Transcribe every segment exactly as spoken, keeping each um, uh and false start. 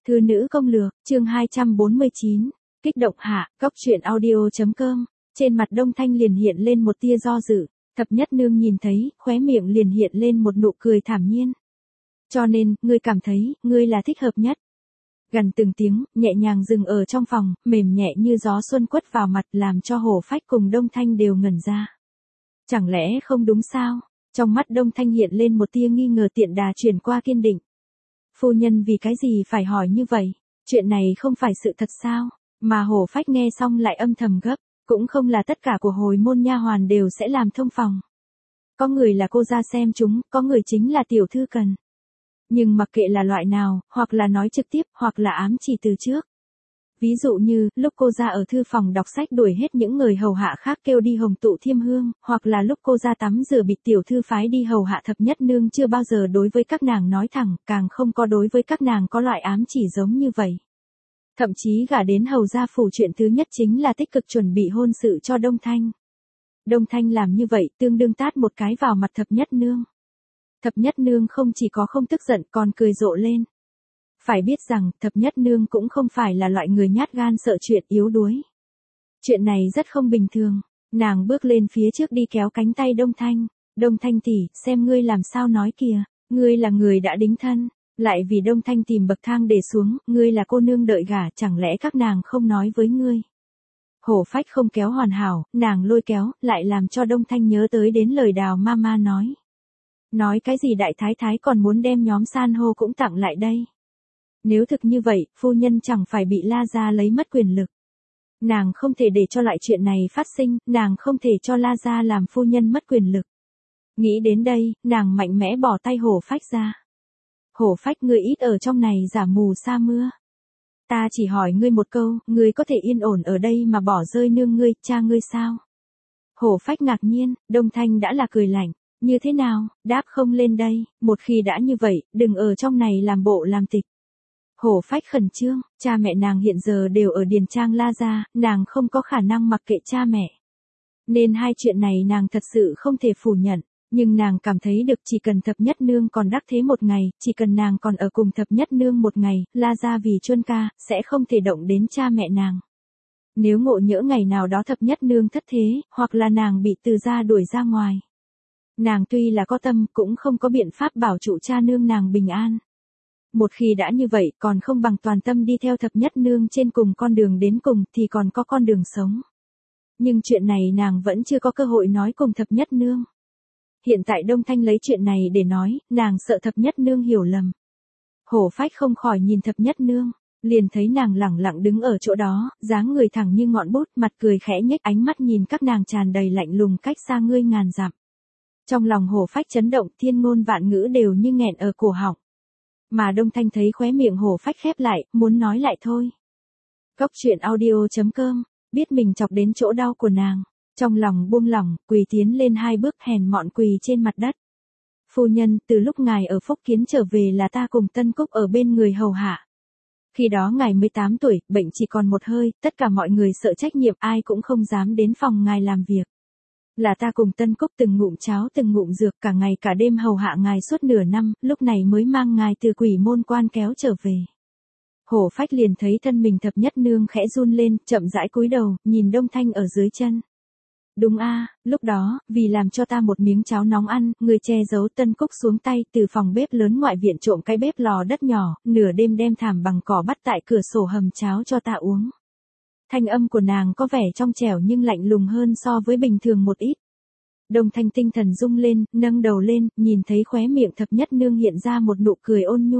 Thư nữ công lược, chương hai trăm bốn mươi chín, kích động hạ, góc truyện audio.com, trên mặt Đông Thanh liền hiện lên một tia do dự, thập nhất nương nhìn thấy, khóe miệng liền hiện lên một nụ cười thản nhiên. Cho nên, ngươi cảm thấy, ngươi là thích hợp nhất. Gần từng tiếng, nhẹ nhàng dừng ở trong phòng, mềm nhẹ như gió xuân quất vào mặt làm cho Hổ Phách cùng Đông Thanh đều ngẩn ra. Chẳng lẽ không đúng sao? Trong mắt Đông Thanh hiện lên một tia nghi ngờ tiện đà chuyển qua kiên định. Phu nhân vì cái gì phải hỏi như vậy? Chuyện này không phải sự thật sao? Mà Hổ Phách nghe xong lại âm thầm gấp, cũng không là tất cả của hồi môn nha hoàn đều sẽ làm thông phòng. Có người là cô ra xem chúng, có người chính là tiểu thư cần. Nhưng mặc kệ là loại nào, hoặc là nói trực tiếp, hoặc là ám chỉ từ trước. Ví dụ như, lúc cô ra ở thư phòng đọc sách đuổi hết những người hầu hạ khác kêu đi hồng tụ thiêm hương, hoặc là lúc cô ra tắm rửa bị tiểu thư phái đi hầu hạ thập nhất nương chưa bao giờ đối với các nàng nói thẳng, càng không có đối với các nàng có loại ám chỉ giống như vậy. Thậm chí gả đến hầu gia phủ chuyện thứ nhất chính là tích cực chuẩn bị hôn sự cho Đông Thanh. Đông Thanh làm như vậy tương đương tát một cái vào mặt thập nhất nương. Thập nhất nương không chỉ có không tức giận còn cười rộ lên. Phải biết rằng, thập nhất nương cũng không phải là loại người nhát gan sợ chuyện yếu đuối. Chuyện này rất không bình thường, nàng bước lên phía trước đi kéo cánh tay Đông Thanh. Đông Thanh tỷ, xem ngươi làm sao nói kìa, ngươi là người đã đính thân, lại vì Đông Thanh tìm bậc thang để xuống, ngươi là cô nương đợi gả, chẳng lẽ các nàng không nói với ngươi. Hổ Phách không kéo hoàn hảo, nàng lôi kéo, lại làm cho Đông Thanh nhớ tới đến lời Đào Mama nói. Nói cái gì đại thái thái còn muốn đem nhóm san hô cũng tặng lại đây. Nếu thực như vậy, phu nhân chẳng phải bị La Gia lấy mất quyền lực. Nàng không thể để cho lại chuyện này phát sinh, nàng không thể cho La Gia làm phu nhân mất quyền lực. Nghĩ đến đây, nàng mạnh mẽ bỏ tay Hổ Phách ra. Hổ Phách, ngươi ít ở trong này giả mù sa mưa. Ta chỉ hỏi ngươi một câu, ngươi có thể yên ổn ở đây mà bỏ rơi nương ngươi, cha ngươi sao? Hổ Phách ngạc nhiên, Đông Thanh đã là cười lạnh. Như thế nào, đáp không lên đây, một khi đã như vậy, đừng ở trong này làm bộ làm tịch. Hổ Phách khẩn trương, cha mẹ nàng hiện giờ đều ở điền trang La Gia, nàng không có khả năng mặc kệ cha mẹ. Nên hai chuyện này nàng thật sự không thể phủ nhận, nhưng nàng cảm thấy được chỉ cần thập nhất nương còn đắc thế một ngày, chỉ cần nàng còn ở cùng thập nhất nương một ngày, La Gia vì chuân ca, sẽ không thể động đến cha mẹ nàng. Nếu ngộ nhỡ ngày nào đó thập nhất nương thất thế, hoặc là nàng bị từ gia đuổi ra ngoài. Nàng tuy là có tâm cũng không có biện pháp bảo trụ cha nương nàng bình an. Một khi đã như vậy còn không bằng toàn tâm đi theo thập nhất nương trên cùng con đường đến cùng thì còn có con đường sống. Nhưng chuyện này nàng vẫn chưa có cơ hội nói cùng thập nhất nương. Hiện tại Đông Thanh lấy chuyện này để nói, nàng sợ thập nhất nương hiểu lầm. Hổ Phách không khỏi nhìn thập nhất nương, liền thấy nàng lẳng lặng đứng ở chỗ đó, dáng người thẳng như ngọn bút, mặt cười khẽ nhếch, ánh mắt nhìn các nàng tràn đầy lạnh lùng cách xa ngươi ngàn dặm. Trong lòng Hổ Phách chấn động, thiên ngôn vạn ngữ đều như nghẹn ở cổ họng. Mà Đông Thanh thấy khóe miệng Hổ Phách khép lại, muốn nói lại thôi. Góc truyện audio.com, biết mình chọc đến chỗ đau của nàng, trong lòng buông lỏng, quỳ tiến lên hai bước hèn mọn quỳ trên mặt đất. Phu nhân, từ lúc ngài ở Phúc Kiến trở về là ta cùng Tân Cúc ở bên người hầu hạ. Khi đó ngài mới tám tuổi, bệnh chỉ còn một hơi, tất cả mọi người sợ trách nhiệm, ai cũng không dám đến phòng ngài làm việc. Là ta cùng Tân Cúc từng ngụm cháo từng ngụm dược cả ngày cả đêm hầu hạ ngài suốt nửa năm, lúc này mới mang ngài từ quỷ môn quan kéo trở về. Hổ Phách liền thấy thân mình thập nhất nương khẽ run lên, chậm rãi cúi đầu, nhìn Đông Thanh ở dưới chân. Đúng a, lúc đó, vì làm cho ta một miếng cháo nóng ăn, người che giấu Tân Cúc xuống tay từ phòng bếp lớn ngoại viện trộm cái bếp lò đất nhỏ, nửa đêm đem thảm bằng cỏ bắt tại cửa sổ hầm cháo cho ta uống. Thanh âm của nàng có vẻ trong trẻo nhưng lạnh lùng hơn so với bình thường một ít. Đông Thanh tinh thần rung lên, nâng đầu lên, nhìn thấy khóe miệng thập nhất nương hiện ra một nụ cười ôn nhu.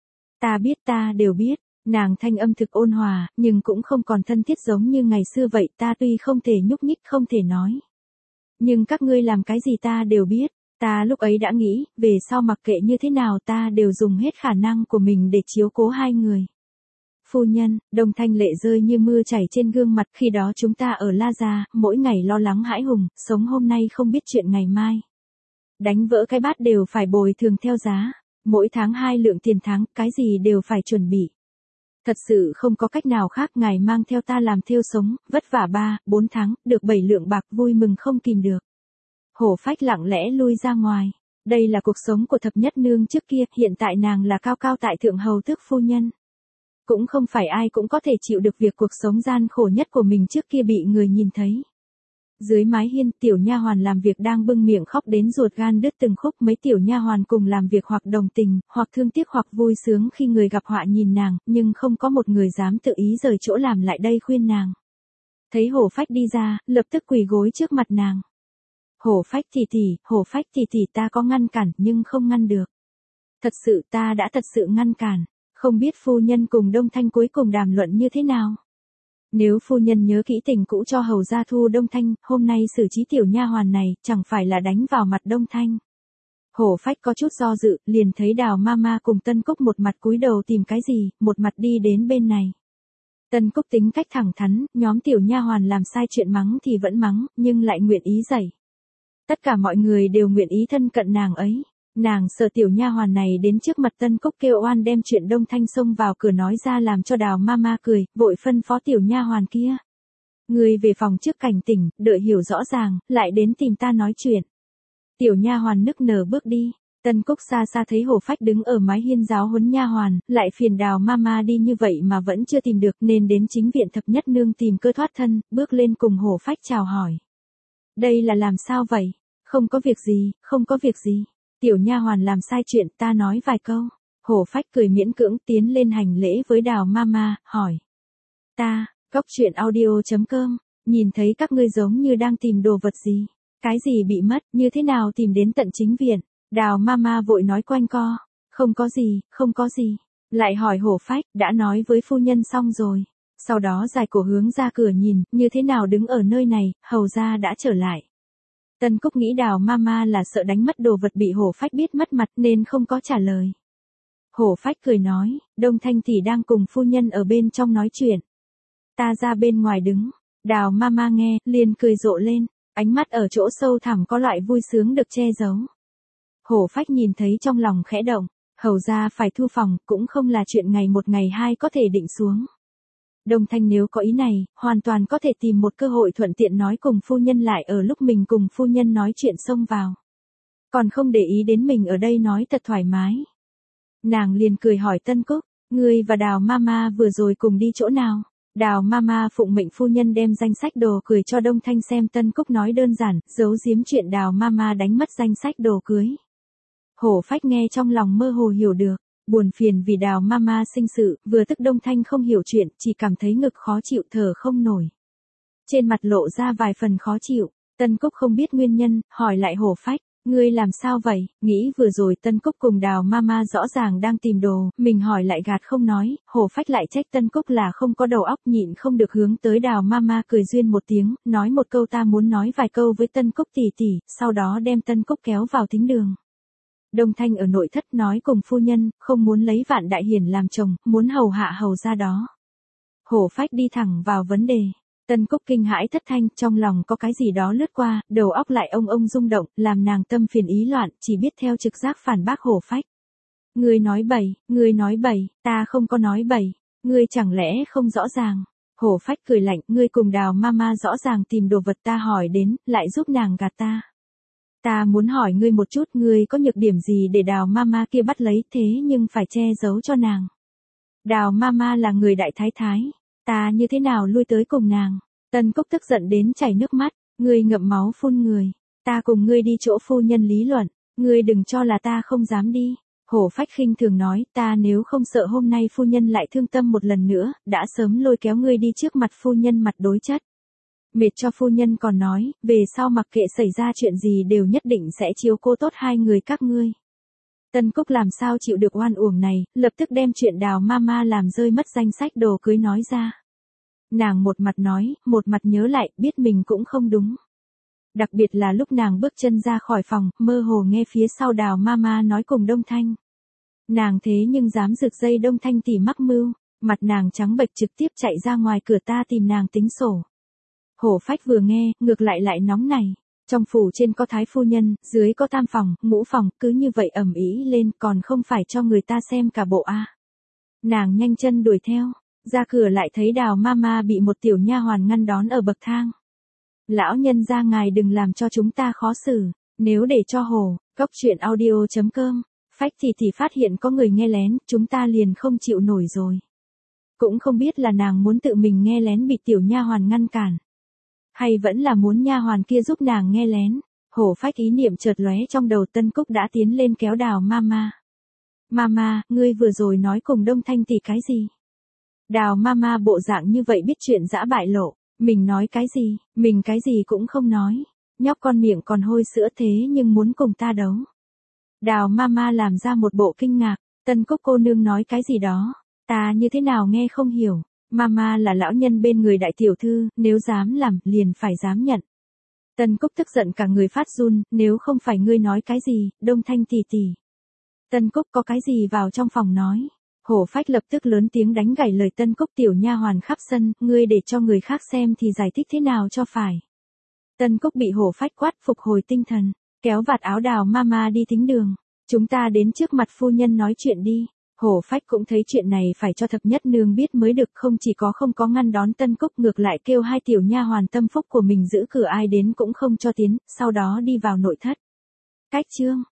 Ta biết, ta đều biết, nàng thanh âm thực ôn hòa, nhưng cũng không còn thân thiết giống như ngày xưa vậy, ta tuy không thể nhúc nhích không thể nói. Nhưng các ngươi làm cái gì ta đều biết, ta lúc ấy đã nghĩ, về sau mặc kệ như thế nào ta đều dùng hết khả năng của mình để chiếu cố hai người. Phu nhân, Đông Thanh lệ rơi như mưa chảy trên gương mặt, khi đó chúng ta ở La Gia, mỗi ngày lo lắng hãi hùng, sống hôm nay không biết chuyện ngày mai. Đánh vỡ cái bát đều phải bồi thường theo giá, mỗi tháng hai lượng tiền tháng, cái gì đều phải chuẩn bị. Thật sự không có cách nào khác, ngài mang theo ta làm thêu sống, vất vả ba, bốn tháng, được bảy lượng bạc, vui mừng không kìm được. Hổ Phách lặng lẽ lui ra ngoài, đây là cuộc sống của thập nhất nương trước kia, hiện tại nàng là cao cao tại thượng hầu tước phu nhân. Cũng không phải ai cũng có thể chịu được việc cuộc sống gian khổ nhất của mình trước kia bị người nhìn thấy. Dưới mái hiên, tiểu nha hoàn làm việc đang bưng miệng khóc đến ruột gan đứt từng khúc, mấy tiểu nha hoàn cùng làm việc hoặc đồng tình, hoặc thương tiếc hoặc vui sướng khi người gặp họa nhìn nàng, nhưng không có một người dám tự ý rời chỗ làm lại đây khuyên nàng. Thấy Hổ Phách đi ra, lập tức quỳ gối trước mặt nàng. Hổ Phách tỷ tỷ, Hổ Phách tỷ tỷ, ta có ngăn cản nhưng không ngăn được. Thật sự ta đã thật sự ngăn cản, không biết phu nhân cùng Đông Thanh cuối cùng đàm luận như thế nào. Nếu phu nhân nhớ kỹ tình cũ cho hầu gia thu Đông Thanh, hôm nay xử trí tiểu nha hoàn này, chẳng phải là đánh vào mặt Đông Thanh. Hổ Phách có chút do dự, liền thấy Đào Mama cùng Tân Cúc một mặt cúi đầu tìm cái gì, một mặt đi đến bên này. Tân Cúc tính cách thẳng thắn, nhóm tiểu nha hoàn làm sai chuyện mắng thì vẫn mắng, nhưng lại nguyện ý dạy. Tất cả mọi người đều nguyện ý thân cận nàng ấy. Nàng sợ tiểu nha hoàn này đến trước mặt Tân Cúc kêu oan đem chuyện Đông Thanh xông vào cửa nói ra làm cho Đào Mama cười, vội phân phó tiểu nha hoàn kia. Người về phòng trước cảnh tỉnh, đợi hiểu rõ ràng, lại đến tìm ta nói chuyện. Tiểu nha hoàn nức nở bước đi. Tân Cúc xa xa thấy Hổ Phách đứng ở mái hiên giáo huấn nha hoàn, lại phiền Đào Mama đi như vậy mà vẫn chưa tìm được nên đến chính viện thập nhất nương tìm cơ thoát thân, bước lên cùng Hổ Phách chào hỏi. Đây là làm sao vậy? Không có việc gì, không có việc gì. Tiểu nha hoàn làm sai chuyện, ta nói vài câu. Hổ Phách cười miễn cưỡng tiến lên hành lễ với Đào Mama, hỏi. Ta, Cóc Truyện Audio chấm com, nhìn thấy các ngươi giống như đang tìm đồ vật gì. Cái gì bị mất, như thế nào tìm đến tận chính viện. Đào Mama vội nói quanh co. Không có gì, không có gì. Lại hỏi Hổ Phách, đã nói với phu nhân xong rồi. Sau đó dài cổ hướng ra cửa nhìn, như thế nào đứng ở nơi này, hầu ra đã trở lại. Tân Cúc nghĩ Đào Mama là sợ đánh mất đồ vật bị Hổ Phách biết mất mặt nên không có trả lời. Hổ Phách cười nói, Đông Thanh tỷ đang cùng phu nhân ở bên trong nói chuyện. Ta ra bên ngoài đứng. Đào Mama nghe, liền cười rộ lên, ánh mắt ở chỗ sâu thẳm có loại vui sướng được che giấu. Hổ Phách nhìn thấy trong lòng khẽ động, hầu ra phải thu phòng, cũng không là chuyện ngày một ngày hai có thể định xuống. Đông Thanh nếu có ý này, hoàn toàn có thể tìm một cơ hội thuận tiện nói cùng phu nhân lại ở lúc mình cùng phu nhân nói chuyện xông vào. Còn không để ý đến mình ở đây nói thật thoải mái. Nàng liền cười hỏi Tân Cúc, ngươi và Đào Mama vừa rồi cùng đi chỗ nào? Đào Mama phụng mệnh phu nhân đem danh sách đồ cười cho Đông Thanh xem. Tân Cúc nói đơn giản, giấu giếm chuyện Đào Mama đánh mất danh sách đồ cưới. Hổ Phách nghe trong lòng mơ hồ hiểu được. Buồn phiền vì Đào Mama sinh sự, vừa tức Đông Thanh không hiểu chuyện, chỉ cảm thấy ngực khó chịu thở không nổi. Trên mặt lộ ra vài phần khó chịu, Tân Cúc không biết nguyên nhân, hỏi lại Hổ Phách, ngươi làm sao vậy, nghĩ vừa rồi Tân Cúc cùng Đào Mama rõ ràng đang tìm đồ, mình hỏi lại gạt không nói, Hổ Phách lại trách Tân Cúc là không có đầu óc nhịn không được hướng tới Đào Mama cười duyên một tiếng, nói một câu ta muốn nói vài câu với Tân Cúc tỷ tỷ, sau đó đem Tân Cúc kéo vào thính đường. Đông Thanh ở nội thất nói cùng phu nhân, không muốn lấy Vạn Đại Hiển làm chồng, muốn hầu hạ hầu ra đó. Hổ Phách đi thẳng vào vấn đề. Tân Cúc kinh hãi thất thanh, trong lòng có cái gì đó lướt qua, đầu óc lại ông ông rung động, làm nàng tâm phiền ý loạn, chỉ biết theo trực giác phản bác Hổ Phách. Ngươi nói bậy, ngươi nói bậy, ta không có nói bậy, ngươi chẳng lẽ không rõ ràng. Hổ Phách cười lạnh, ngươi cùng Đào Mama rõ ràng tìm đồ vật ta hỏi đến, lại giúp nàng gạt ta. Ta muốn hỏi ngươi một chút, ngươi có nhược điểm gì để Đào Mama kia bắt lấy thế nhưng phải che giấu cho nàng. Đào Mama là người đại thái thái, ta như thế nào lui tới cùng nàng. Tân Cúc tức giận đến chảy nước mắt, ngươi ngậm máu phun người, ta cùng ngươi đi chỗ phu nhân lý luận, ngươi đừng cho là ta không dám đi. Hổ Phách khinh thường nói, ta nếu không sợ hôm nay phu nhân lại thương tâm một lần nữa, đã sớm lôi kéo ngươi đi trước mặt phu nhân mặt đối chất. Mệt cho phu nhân còn nói, về sau mặc kệ xảy ra chuyện gì đều nhất định sẽ chiếu cố tốt hai người các ngươi. Tân Cúc làm sao chịu được oan uổng này, lập tức đem chuyện Đào Mama làm rơi mất danh sách đồ cưới nói ra. Nàng một mặt nói, một mặt nhớ lại, biết mình cũng không đúng. Đặc biệt là lúc nàng bước chân ra khỏi phòng, mơ hồ nghe phía sau Đào Mama nói cùng Đông Thanh. Nàng thế nhưng dám rực dây Đông Thanh tỉ mắc mưu, mặt nàng trắng bệch trực tiếp chạy ra ngoài cửa ta tìm nàng tính sổ. Hổ Phách vừa nghe, ngược lại lại nóng này. Trong phủ trên có thái phu nhân, dưới có tam phòng, ngũ phòng, cứ như vậy ầm ĩ lên, còn không phải cho người ta xem cả bộ a. Nàng nhanh chân đuổi theo, ra cửa lại thấy Đào Mama bị một tiểu nha hoàn ngăn đón ở bậc thang. Lão nhân gia ngài đừng làm cho chúng ta khó xử, nếu để cho Hồ, Cóc Truyện Audio chấm com, Phách thì thì phát hiện có người nghe lén, chúng ta liền không chịu nổi rồi. Cũng không biết là nàng muốn tự mình nghe lén bị tiểu nha hoàn ngăn cản, hay vẫn là muốn nha hoàn kia giúp nàng nghe lén. Hổ phách ý niệm chợt lóe trong đầu, Tân Cúc đã tiến lên kéo Đào Mama. Mama, ngươi vừa rồi nói cùng Đông Thanh tỷ cái gì? Đào Mama bộ dạng như vậy biết chuyện dã bại lộ. Mình nói cái gì? Mình cái gì cũng không nói. Nhóc con miệng còn hôi sữa thế nhưng muốn cùng ta đấu. Đào Mama làm ra một bộ kinh ngạc. Tân Cúc cô nương nói cái gì đó? Ta như thế nào nghe không hiểu. Mama là lão nhân bên người đại tiểu thư, nếu dám làm, liền phải dám nhận. Tân Cúc tức giận cả người phát run, nếu không phải ngươi nói cái gì, Đông Thanh tỷ tỷ. Tân Cúc có cái gì vào trong phòng nói. Hổ phách lập tức lớn tiếng đánh gãy lời Tân Cúc, tiểu nha hoàn khắp sân, ngươi để cho người khác xem thì giải thích thế nào cho phải. Tân Cúc bị hổ phách quát phục hồi tinh thần, kéo vạt áo Đào Mama đi thính đường. Chúng ta đến trước mặt phu nhân nói chuyện đi. Hổ phách cũng thấy chuyện này phải cho thập nhất nương biết mới được, không chỉ có không có ngăn đón Tân Cúc, ngược lại kêu hai tiểu nha hoàn tâm phúc của mình giữ cửa ai đến cũng không cho tiến, sau đó đi vào nội thất. Cách chương